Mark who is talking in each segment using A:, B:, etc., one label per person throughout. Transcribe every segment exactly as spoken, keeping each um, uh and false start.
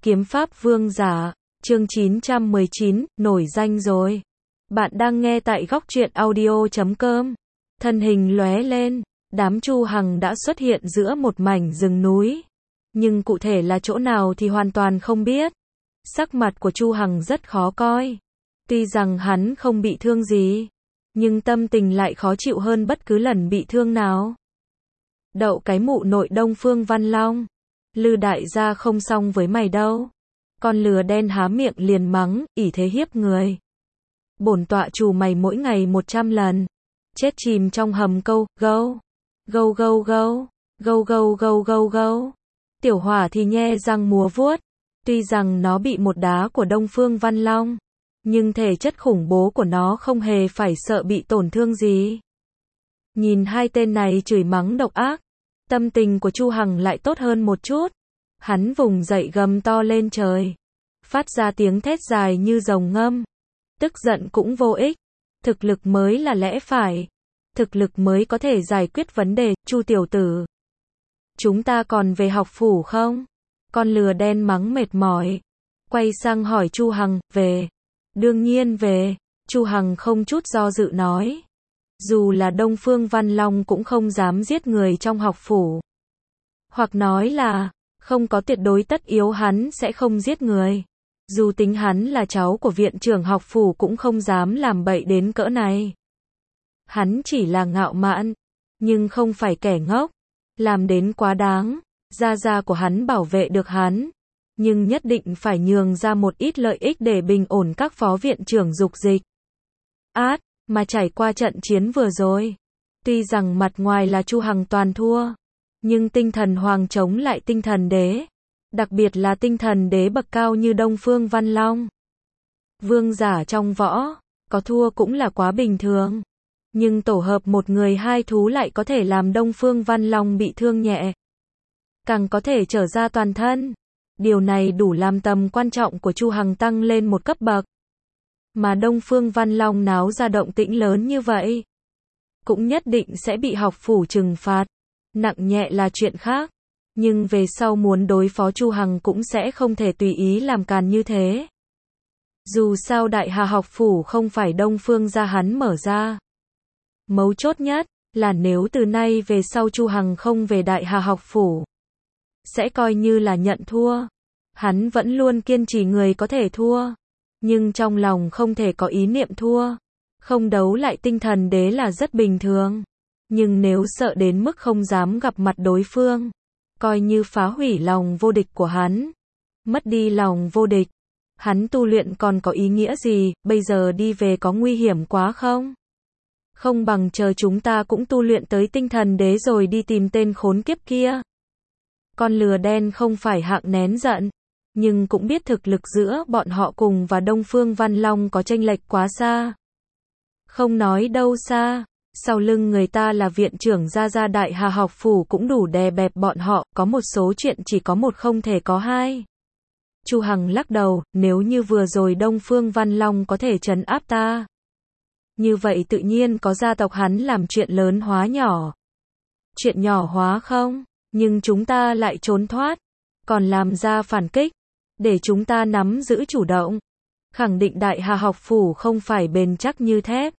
A: Kiếm pháp vương giả, chương chín trăm mười chín, nổi danh rồi. Bạn đang nghe tại góc truyện audio chấm com. Thân hình lóe lên, đám Chu Hằng đã xuất hiện giữa một mảnh rừng núi. Nhưng cụ thể là chỗ nào thì hoàn toàn không biết. Sắc mặt của Chu Hằng rất khó coi. Tuy rằng hắn không bị thương gì, nhưng tâm tình lại khó chịu hơn bất cứ lần bị thương nào. Đậu cái mụ nội Đông Phương Văn Long. Lư đại gia không xong với mày đâu. Con lừa đen há miệng liền mắng, ỷ thế hiếp người. Bổn tọa trù mày mỗi ngày một trăm lần. Chết chìm trong hầm câu, gâu. Gâu gâu gâu. Gâu gâu gâu gâu gâu. Tiểu hỏa thì nhe răng múa vuốt. Tuy rằng nó bị một đá của Đông Phương Văn Long, nhưng thể chất khủng bố của nó không hề phải sợ bị tổn thương gì. Nhìn hai tên này chửi mắng độc ác, tâm tình của Chu Hằng lại tốt hơn một chút. Hắn vùng dậy gầm to lên trời, phát ra tiếng thét dài như rồng ngâm. Tức giận cũng vô ích, thực lực mới là lẽ phải. Thực lực mới có thể giải quyết vấn đề. Chu tiểu tử, chúng ta còn về học phủ không? Con lừa đen mắng mệt mỏi, quay sang hỏi Chu Hằng, về. Đương nhiên về, Chu Hằng không chút do dự nói. Dù là Đông Phương Văn Long cũng không dám giết người trong học phủ. Hoặc nói là, không có tuyệt đối tất yếu hắn sẽ không giết người. Dù tính hắn là cháu của viện trưởng học phủ cũng không dám làm bậy đến cỡ này. Hắn chỉ là ngạo mạn, nhưng không phải kẻ ngốc. Làm đến quá đáng, gia gia của hắn bảo vệ được hắn, nhưng nhất định phải nhường ra một ít lợi ích để bình ổn các phó viện trưởng dục dịch. Át, mà trải qua trận chiến vừa rồi, tuy rằng mặt ngoài là Chu Hằng toàn thua, nhưng tinh thần hoàng chống lại tinh thần đế, đặc biệt là tinh thần đế bậc cao như Đông Phương Văn Long. Vương giả trong võ, có thua cũng là quá bình thường, nhưng tổ hợp một người hai thú lại có thể làm Đông Phương Văn Long bị thương nhẹ, càng có thể trở ra toàn thân. Điều này đủ làm tầm quan trọng của Chu Hằng tăng lên một cấp bậc. Mà Đông Phương Văn Long náo ra động tĩnh lớn như vậy, cũng nhất định sẽ bị học phủ trừng phạt. Nặng nhẹ là chuyện khác, nhưng về sau muốn đối phó Chu Hằng cũng sẽ không thể tùy ý làm càn như thế. Dù sao Đại Hà học phủ không phải Đông Phương gia hắn mở ra. Mấu chốt nhất là nếu từ nay về sau Chu Hằng không về Đại Hà học phủ, sẽ coi như là nhận thua. Hắn vẫn luôn kiên trì người có thể thua, nhưng trong lòng không thể có ý niệm thua. Không đấu lại tinh thần đế là rất bình thường, nhưng nếu sợ đến mức không dám gặp mặt đối phương, coi như phá hủy lòng vô địch của hắn. Mất đi lòng vô địch, hắn tu luyện còn có ý nghĩa gì? Bây giờ đi về có nguy hiểm quá không? Không bằng chờ chúng ta cũng tu luyện tới tinh thần đế rồi đi tìm tên khốn kiếp kia. Con lừa đen không phải hạng nén giận, nhưng cũng biết thực lực giữa bọn họ cùng và Đông Phương Văn Long có chênh lệch quá xa. Không nói đâu xa, sau lưng người ta là viện trưởng gia gia Đại Hà học phủ cũng đủ đè bẹp bọn họ, có một số chuyện chỉ có một không thể có hai. Chu Hằng lắc đầu, nếu như vừa rồi Đông Phương Văn Long có thể trấn áp ta, như vậy tự nhiên có gia tộc hắn làm chuyện lớn hóa nhỏ. Chuyện nhỏ hóa không? Nhưng chúng ta lại trốn thoát, còn làm ra phản kích, để chúng ta nắm giữ chủ động. Khẳng định Đại Hà học phủ không phải bền chắc như thép.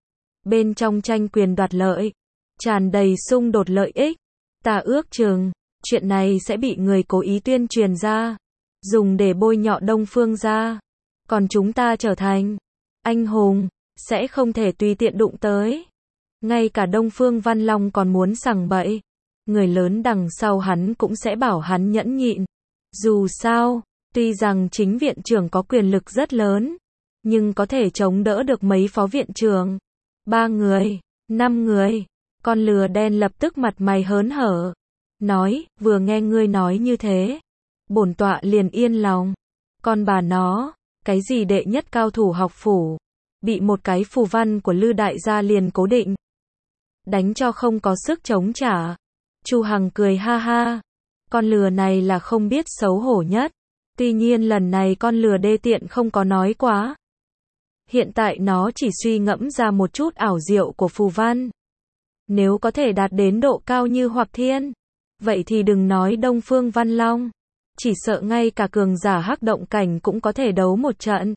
A: Bên trong tranh quyền đoạt lợi, tràn đầy xung đột lợi ích. Ta ước chừng, chuyện này sẽ bị người cố ý tuyên truyền ra, dùng để bôi nhọ Đông Phương gia. Còn chúng ta trở thành anh hùng, sẽ không thể tùy tiện đụng tới. Ngay cả Đông Phương Văn Long còn muốn sằng bậy, người lớn đằng sau hắn cũng sẽ bảo hắn nhẫn nhịn. Dù sao, tuy rằng chính viện trưởng có quyền lực rất lớn, nhưng có thể chống đỡ được mấy phó viện trưởng. Ba người, năm người. Con lừa đen lập tức mặt mày hớn hở, nói, vừa nghe ngươi nói như thế, bổn tọa liền yên lòng. Con bà nó, cái gì đệ nhất cao thủ học phủ, bị một cái phù văn của Lư đại gia liền cố định, đánh cho không có sức chống trả. Chu Hằng cười ha ha, con lừa này là không biết xấu hổ nhất. Tuy nhiên lần này con lừa đê tiện không có nói quá. Hiện tại nó chỉ suy ngẫm ra một chút ảo diệu của phù văn. Nếu có thể đạt đến độ cao như Hoặc Thiên, vậy thì đừng nói Đông Phương Văn Long, chỉ sợ ngay cả cường giả hắc động cảnh cũng có thể đấu một trận.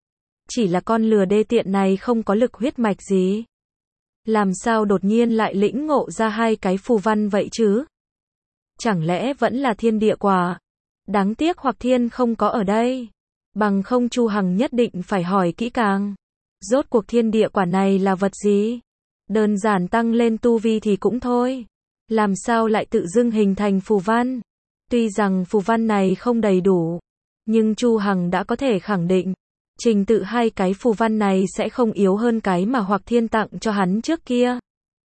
A: Chỉ là con lừa đê tiện này không có lực huyết mạch gì. Làm sao đột nhiên lại lĩnh ngộ ra hai cái phù văn vậy chứ? Chẳng lẽ vẫn là thiên địa quả? Đáng tiếc Hoặc Thiên không có ở đây. Bằng không Chu Hằng nhất định phải hỏi kỹ càng. Rốt cuộc thiên địa quả này là vật gì? Đơn giản tăng lên tu vi thì cũng thôi. Làm sao lại tự dưng hình thành phù văn? Tuy rằng phù văn này không đầy đủ, nhưng Chu Hằng đã có thể khẳng định, trình tự hai cái phù văn này sẽ không yếu hơn cái mà Hoặc Thiên tặng cho hắn trước kia.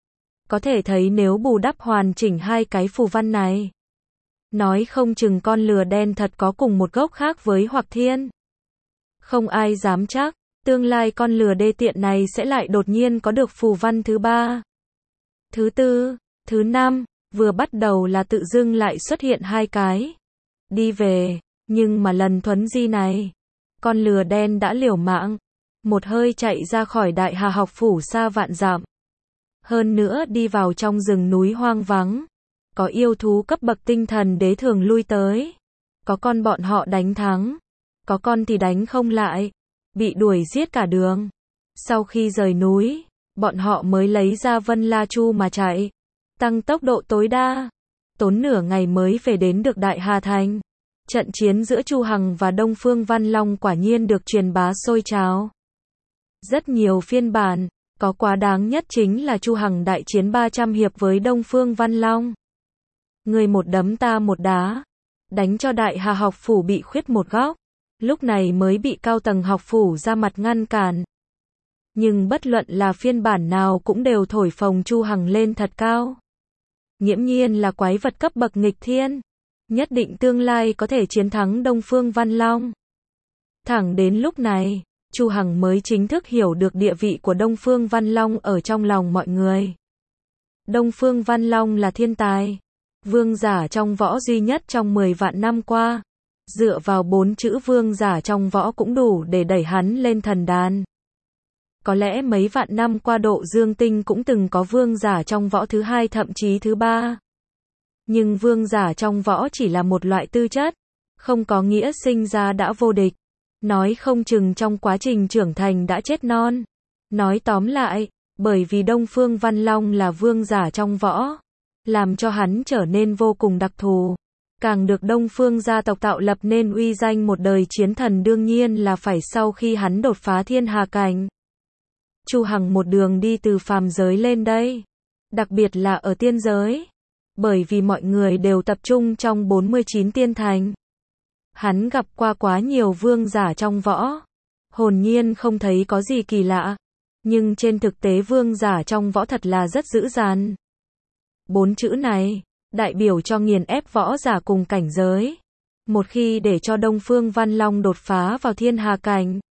A: Có thể thấy nếu bù đắp hoàn chỉnh hai cái phù văn này, nói không chừng con lừa đen thật có cùng một gốc khác với Hoặc Thiên. Không ai dám chắc, tương lai con lừa đê tiện này sẽ lại đột nhiên có được phù văn thứ ba, thứ tư, thứ năm, vừa bắt đầu là tự dưng lại xuất hiện hai cái. Đi về, nhưng mà lần thuấn di này, con lừa đen đã liều mạng, một hơi chạy ra khỏi Đại Hà học phủ xa vạn dặm. Hơn nữa đi vào trong rừng núi hoang vắng, có yêu thú cấp bậc tinh thần đế thường lui tới. Có con bọn họ đánh thắng, có con thì đánh không lại, bị đuổi giết cả đường. Sau khi rời núi, bọn họ mới lấy ra Vân La Chu mà chạy, tăng tốc độ tối đa, tốn nửa ngày mới về đến được Đại Hà Thành. Trận chiến giữa Chu Hằng và Đông Phương Văn Long quả nhiên được truyền bá sôi trào. Rất nhiều phiên bản, có quá đáng nhất chính là Chu Hằng đại chiến ba trăm hiệp với Đông Phương Văn Long. Người một đấm ta một đá, đánh cho Đại Hà học phủ bị khuyết một góc, lúc này mới bị cao tầng học phủ ra mặt ngăn cản. Nhưng bất luận là phiên bản nào cũng đều thổi phồng Chu Hằng lên thật cao. Nghiễm nhiên là quái vật cấp bậc nghịch thiên, nhất định tương lai có thể chiến thắng Đông Phương Văn Long. Thẳng đến lúc này, Chu Hằng mới chính thức hiểu được địa vị của Đông Phương Văn Long ở trong lòng mọi người. Đông Phương Văn Long là thiên tài, vương giả trong võ duy nhất trong mười vạn năm qua. Dựa vào bốn chữ vương giả trong võ cũng đủ để đẩy hắn lên thần đàn. Có lẽ mấy vạn năm qua Độ Dương Tinh cũng từng có vương giả trong võ thứ hai thậm chí thứ ba. Nhưng vương giả trong võ chỉ là một loại tư chất, không có nghĩa sinh ra đã vô địch. Nói không chừng trong quá trình trưởng thành đã chết non. Nói tóm lại, bởi vì Đông Phương Văn Long là vương giả trong võ, làm cho hắn trở nên vô cùng đặc thù. Càng được Đông Phương gia tộc tạo lập nên uy danh một đời chiến thần đương nhiên là phải sau khi hắn đột phá thiên hà cảnh. Chu Hằng một đường đi từ phàm giới lên đây, đặc biệt là ở tiên giới, bởi vì mọi người đều tập trung trong bốn mươi chín tiên thành. Hắn gặp qua quá nhiều vương giả trong võ, hồn nhiên không thấy có gì kỳ lạ, nhưng trên thực tế vương giả trong võ thật là rất dữ dằn. Bốn chữ này đại biểu cho nghiền ép võ giả cùng cảnh giới. Một khi để cho Đông Phương Văn Long đột phá vào thiên hà cảnh,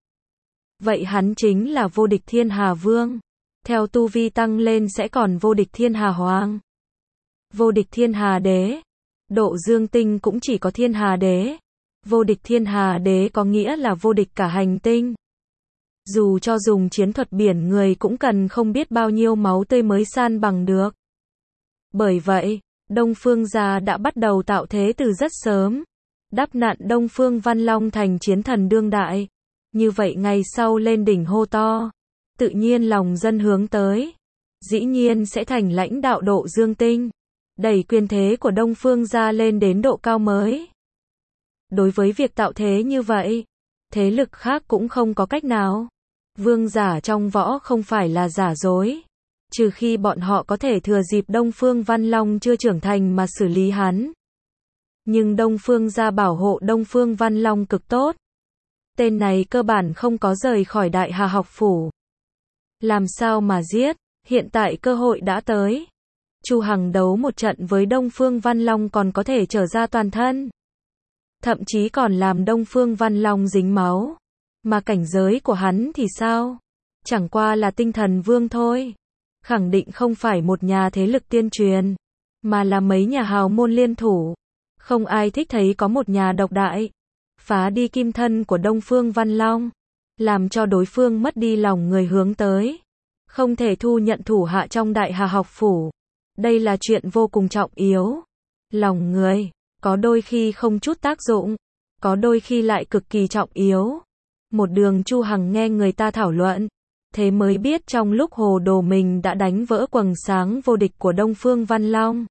A: vậy hắn chính là vô địch thiên hà vương. Theo tu vi tăng lên sẽ còn vô địch thiên hà hoàng, vô địch thiên hà đế. Độ Dương Tinh cũng chỉ có thiên hà đế. Vô địch thiên hà đế có nghĩa là vô địch cả hành tinh. Dù cho dùng chiến thuật biển người cũng cần không biết bao nhiêu máu tươi mới san bằng được. Bởi vậy, Đông Phương gia đã bắt đầu tạo thế từ rất sớm, đắp nặn Đông Phương Văn Long thành chiến thần đương đại. Như vậy ngày sau lên đỉnh hô to, tự nhiên lòng dân hướng tới, dĩ nhiên sẽ thành lãnh đạo Độ Dương Tinh, đẩy quyền thế của Đông Phương gia lên đến độ cao mới. Đối với việc tạo thế như vậy, thế lực khác cũng không có cách nào. Vương giả trong võ không phải là giả dối, trừ khi bọn họ có thể thừa dịp Đông Phương Văn Long chưa trưởng thành mà xử lý hắn. Nhưng Đông Phương gia bảo hộ Đông Phương Văn Long cực tốt. Tên này cơ bản không có rời khỏi Đại Hà học phủ. Làm sao mà giết, hiện tại cơ hội đã tới. Chu Hằng đấu một trận với Đông Phương Văn Long còn có thể trở ra toàn thân. Thậm chí còn làm Đông Phương Văn Long dính máu. Mà cảnh giới của hắn thì sao? Chẳng qua là tinh thần vương thôi. Khẳng định không phải một nhà thế lực tiên truyền, mà là mấy nhà hào môn liên thủ. Không ai thích thấy có một nhà độc đại phá đi kim thân của Đông Phương Văn Long, làm cho đối phương mất đi lòng người hướng tới, không thể thu nhận thủ hạ trong Đại Hà học phủ. Đây là chuyện vô cùng trọng yếu. Lòng người, có đôi khi không chút tác dụng, có đôi khi lại cực kỳ trọng yếu. Một đường Chu Hằng nghe người ta thảo luận, thế mới biết trong lúc hồ đồ mình đã đánh vỡ quầng sáng vô địch của Đông Phương Văn Long.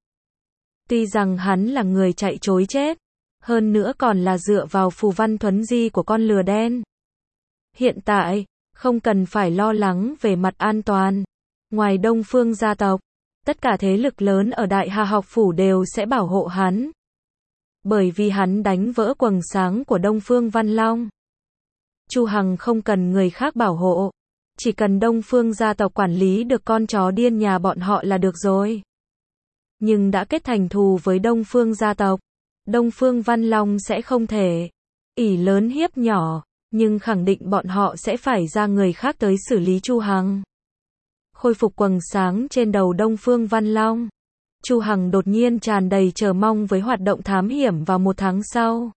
A: Tuy rằng hắn là người chạy trối chết, hơn nữa còn là dựa vào phù văn thuấn di của con lừa đen. Hiện tại, không cần phải lo lắng về mặt an toàn. Ngoài Đông Phương gia tộc, tất cả thế lực lớn ở Đại Hà học phủ đều sẽ bảo hộ hắn. Bởi vì hắn đánh vỡ quầng sáng của Đông Phương Văn Long. Chu Hằng không cần người khác bảo hộ, chỉ cần Đông Phương gia tộc quản lý được con chó điên nhà bọn họ là được rồi. Nhưng đã kết thành thù với Đông Phương gia tộc, Đông Phương Văn Long sẽ không thể ỷ lớn hiếp nhỏ, nhưng khẳng định bọn họ sẽ phải ra người khác tới xử lý Chu Hằng. Khôi phục quầng sáng trên đầu Đông Phương Văn Long. Chu Hằng đột nhiên tràn đầy chờ mong với hoạt động thám hiểm vào một tháng sau.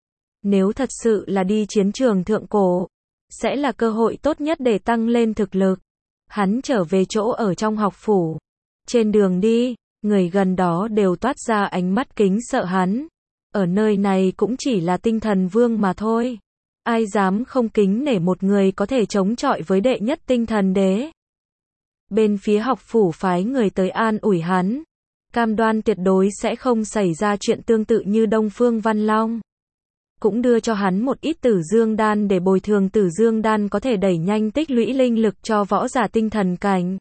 A: Nếu thật sự là đi chiến trường thượng cổ, sẽ là cơ hội tốt nhất để tăng lên thực lực. Hắn trở về chỗ ở trong học phủ. Trên đường đi, người gần đó đều toát ra ánh mắt kính sợ hắn. Ở nơi này cũng chỉ là tinh thần vương mà thôi. Ai dám không kính nể một người có thể chống chọi với đệ nhất tinh thần đế. Bên phía học phủ phái người tới an ủi hắn. Cam đoan tuyệt đối sẽ không xảy ra chuyện tương tự như Đông Phương Văn Long. Cũng đưa cho hắn một ít tử dương đan để bồi thường tử dương đan có thể đẩy nhanh tích lũy linh lực cho võ giả tinh thần cảnh.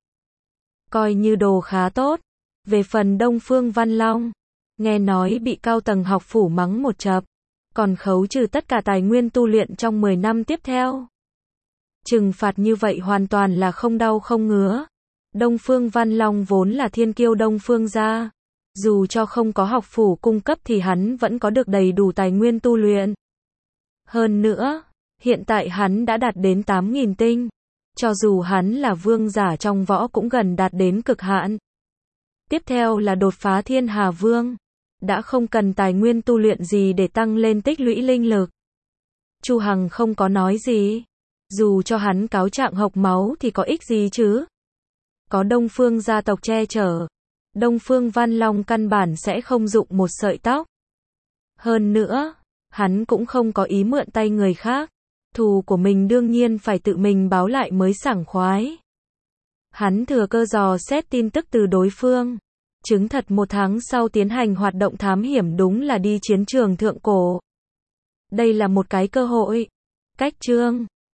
A: Coi như đồ khá tốt. Về phần Đông Phương Văn Long, nghe nói bị cao tầng học phủ mắng một chập, còn khấu trừ tất cả tài nguyên tu luyện trong mười năm tiếp theo. Trừng phạt như vậy hoàn toàn là không đau không ngứa. Đông Phương Văn Long vốn là thiên kiêu Đông Phương gia. Dù cho không có học phủ cung cấp thì hắn vẫn có được đầy đủ tài nguyên tu luyện. Hơn nữa, hiện tại hắn đã đạt đến tám nghìn tinh. Cho dù hắn là vương giả trong võ cũng gần đạt đến cực hạn. Tiếp theo là đột phá thiên hà vương. Đã không cần tài nguyên tu luyện gì để tăng lên tích lũy linh lực. Chu Hằng không có nói gì. Dù cho hắn cáo trạng hộc máu thì có ích gì chứ. Có Đông Phương gia tộc che chở. Đông Phương Văn Long căn bản sẽ không dụng một sợi tóc. Hơn nữa, hắn cũng không có ý mượn tay người khác. Thù của mình đương nhiên phải tự mình báo lại mới sảng khoái. Hắn thừa cơ dò xét tin tức từ đối phương. Chứng thật một tháng sau tiến hành hoạt động thám hiểm đúng là đi chiến trường thượng cổ. Đây là một cái cơ hội. Cách chương